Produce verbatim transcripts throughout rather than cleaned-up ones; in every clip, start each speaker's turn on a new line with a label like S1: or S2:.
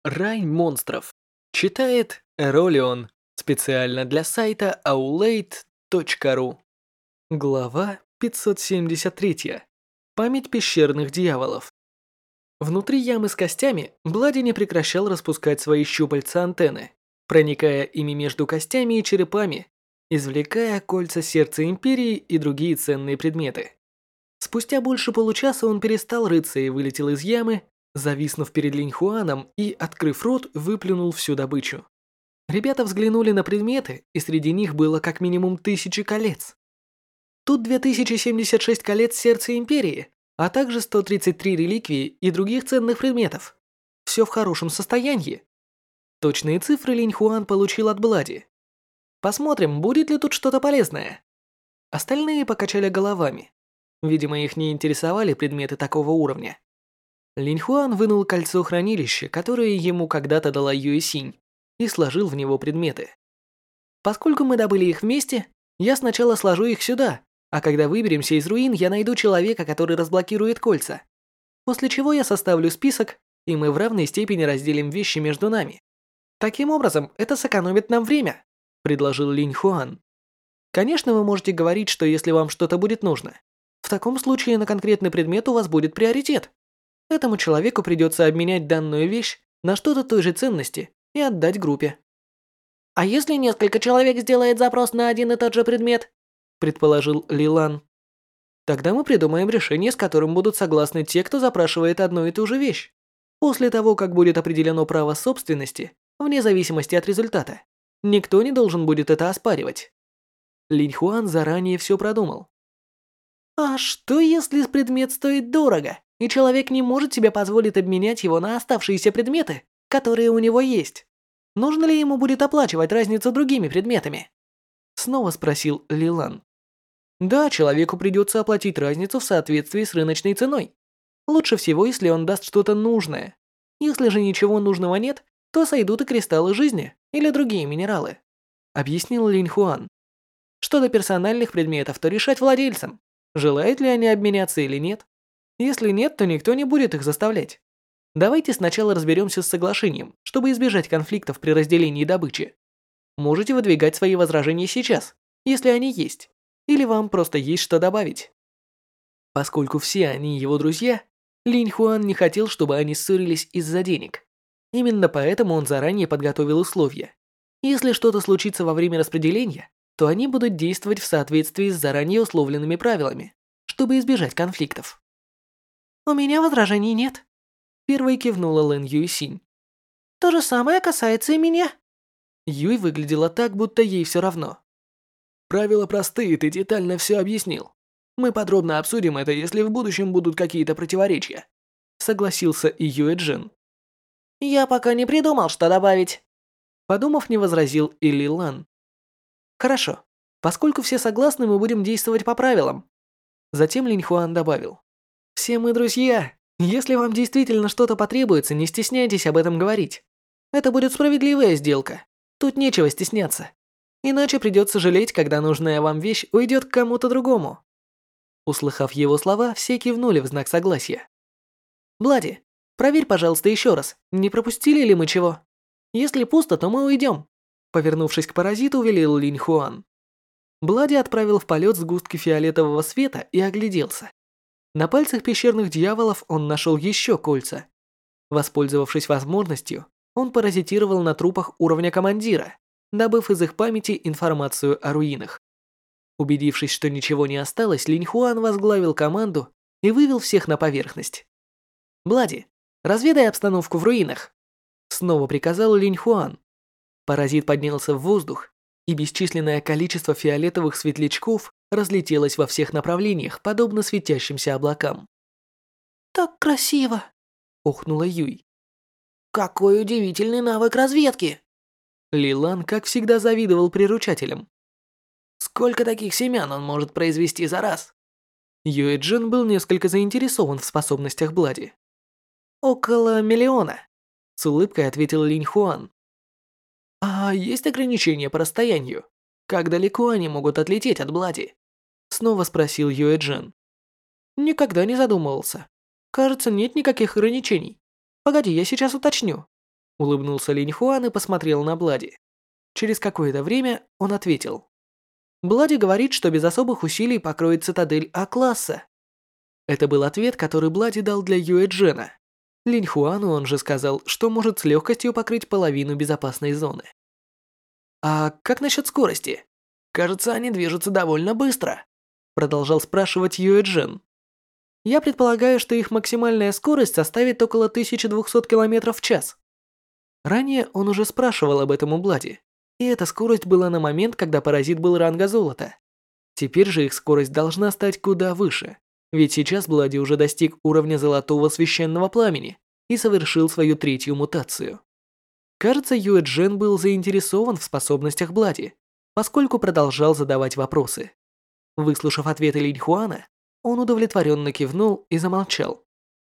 S1: Рай монстров. Читает Эролион. Специально для сайта аулейт точка ру. Глава пятьсот семьдесят три. Память пещерных дьяволов. Внутри ямы с костями Блади не прекращал распускать свои щупальца-антенны, проникая ими между костями и черепами, извлекая кольца сердца Империи и другие ценные предметы. Спустя больше получаса он перестал рыться и вылетел из ямы, зависнув перед Линьхуаном и, открыв рот, выплюнул всю добычу. Ребята взглянули на предметы, и среди них было как минимум тысячи колец. Тут две тысячи семьдесят шесть колец сердца Империи, а также сто тридцать три реликвии и других ценных предметов. Все в хорошем состоянии. Точные цифры Линьхуан получил от Блади. Посмотрим, будет ли тут что-то полезное. Остальные покачали головами. Видимо, их не интересовали предметы такого уровня. Линьхуан вынул кольцо хранилища, которое ему когда-то дала Юэсинь, и сложил в него предметы. Поскольку мы добыли их вместе, я сначала сложу их сюда, а когда выберемся из руин, я найду человека, который разблокирует кольца. После чего я составлю список, и мы в равной степени разделим вещи между нами. Таким образом, это сэкономит нам время, предложил Линьхуан. Конечно, вы можете говорить, что если вам что-то будет нужно, в таком случае на конкретный предмет у вас будет приоритет. Этому человеку придется обменять данную вещь на что-то той же ценности и отдать группе. «А если несколько человек сделает запрос на один и тот же предмет?» – предположил Лилан. «Тогда мы придумаем решение, с которым будут согласны те, кто запрашивает одну и ту же вещь. После того, как будет определено право собственности, вне зависимости от результата, никто не должен будет это оспаривать». Линьхуан заранее все продумал. «А что, если предмет стоит дорого, и человек не может себе позволить обменять его на оставшиеся предметы, которые у него есть? Нужно ли ему будет оплачивать разницу другими предметами?» Снова спросил Лилан. «Да, человеку придется оплатить разницу в соответствии с рыночной ценой. Лучше всего, если он даст что-то нужное. Если же ничего нужного нет, то сойдут и кристаллы жизни или другие минералы», объяснил Линьхуан. «Что до персональных предметов, то решать владельцам, желают ли они обменяться или нет. Если нет, то никто не будет их заставлять. Давайте сначала разберемся с соглашением, чтобы избежать конфликтов при разделении добычи. Можете выдвигать свои возражения сейчас, если они есть, или вам просто есть что добавить». Поскольку все они его друзья, Линьхуан не хотел, чтобы они ссорились из-за денег. Именно поэтому он заранее подготовил условия. Если что-то случится во время распределения, то они будут действовать в соответствии с заранее условленными правилами, чтобы избежать конфликтов. «У меня возражений нет», — первой кивнула Лэн Юйсинь. «То же самое касается и меня». Юй выглядела так, будто ей все равно. «Правила простые, ты детально все объяснил. Мы подробно обсудим это, если в будущем будут какие-то противоречия», — согласился и Юэджин. «Я пока не придумал, что добавить», — подумав, не возразил и Лилан. «Хорошо. Поскольку все согласны, мы будем действовать по правилам». Затем Линьхуан добавил. «Все мы друзья. Если вам действительно что-то потребуется, не стесняйтесь об этом говорить. Это будет справедливая сделка. Тут нечего стесняться. Иначе придется жалеть, когда нужная вам вещь уйдет к кому-то другому». Услыхав его слова, все кивнули в знак согласия. «Блади, проверь, пожалуйста, еще раз, не пропустили ли мы чего? Если пусто, то мы уйдем», — повернувшись к паразиту, велел Линьхуан. Блади отправил в полет сгустки фиолетового света и огляделся. На пальцах пещерных дьяволов он нашел еще кольца. Воспользовавшись возможностью, он паразитировал на трупах уровня командира, добыв из их памяти информацию о руинах. Убедившись, что ничего не осталось, Линьхуан возглавил команду и вывел всех на поверхность. «Блади, разведай обстановку в руинах», — снова приказал Линьхуан. Паразит поднялся в воздух, и бесчисленное количество фиолетовых светлячков разлетелось во всех направлениях, подобно светящимся облакам. «Так красиво!» – охнула Юй. «Какой удивительный навык разведки!» Лилан, как всегда, завидовал приручателям. «Сколько таких семян он может произвести за раз?» Юэджин был несколько заинтересован в способностях Блади. «Около миллиона», – с улыбкой ответил Линьхуан. «А есть ограничения по расстоянию? Как далеко они могут отлететь от Блади?» Снова спросил Юэджин. «Никогда не задумывался. Кажется, нет никаких ограничений. Погоди, я сейчас уточню». Улыбнулся Линь Хуан и посмотрел на Блади. Через какое-то время он ответил. Блади говорит, что без особых усилий покроет цитадель А-класса. Это был ответ, который Блади дал для Юэ Джена. Линь Хуану он же сказал, что может с легкостью покрыть половину безопасной зоны. «А как насчет скорости? Кажется, они движутся довольно быстро», продолжал спрашивать Юэ Джен. «Я предполагаю, что их максимальная скорость составит около тысячи двухсот километров в час». Ранее он уже спрашивал об этом у Блади, и эта скорость была на момент, когда паразит был ранга золота. Теперь же их скорость должна стать куда выше, ведь сейчас Блади уже достиг уровня золотого священного пламени и совершил свою третью мутацию. Кажется, Юэ Джен был заинтересован в способностях Блади, поскольку продолжал задавать вопросы. Выслушав ответы Линь Хуана, он удовлетворенно кивнул и замолчал.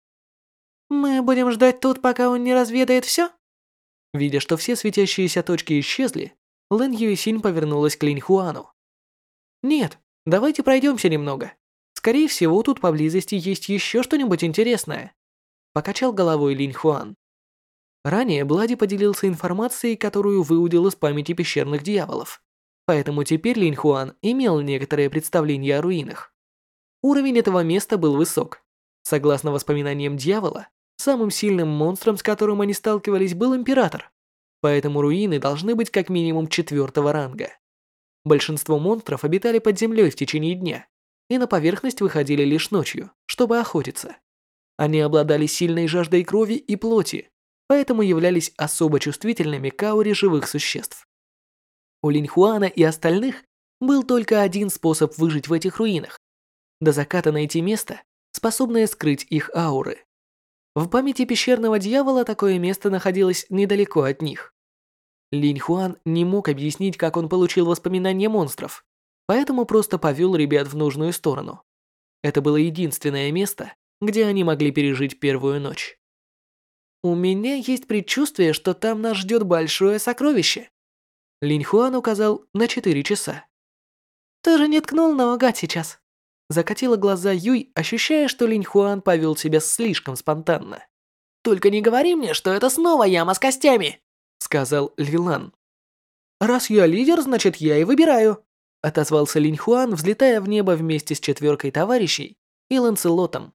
S1: «Мы будем ждать тут, пока он не разведает все?» Видя, что все светящиеся точки исчезли, Лэн Юэсинь повернулась к Линь Хуану. «Нет, давайте пройдемся немного. Скорее всего, тут поблизости есть еще что-нибудь интересное», покачал головой Линь Хуан. Ранее Блади поделился информацией, которую выудил из памяти пещерных дьяволов, поэтому теперь Линь Хуан имел некоторое представление о руинах. Уровень этого места был высок. Согласно воспоминаниям дьявола, самым сильным монстром, с которым они сталкивались, был император, поэтому руины должны быть как минимум четвертого ранга. Большинство монстров обитали под землей в течение дня и на поверхность выходили лишь ночью, чтобы охотиться. Они обладали сильной жаждой крови и плоти, поэтому являлись особо чувствительными к ауре живых существ. У Линь Хуана и остальных был только один способ выжить в этих руинах – до заката найти место, способное скрыть их ауры. В памяти пещерного дьявола такое место находилось недалеко от них. Линь Хуан не мог объяснить, как он получил воспоминания монстров, поэтому просто повел ребят в нужную сторону. Это было единственное место, где они могли пережить первую ночь. «У меня есть предчувствие, что там нас ждет большое сокровище». Линь Хуан указал на четыре часа. «Ты же не ткнул наугад сейчас?» Закатила глаза Юй, ощущая, что Линь Хуан повел себя слишком спонтанно. «Только не говори мне, что это снова яма с костями!» сказал Лилан. «Раз я лидер, значит я и выбираю», отозвался Линь Хуан, взлетая в небо вместе с четверкой товарищей и Ланселотом.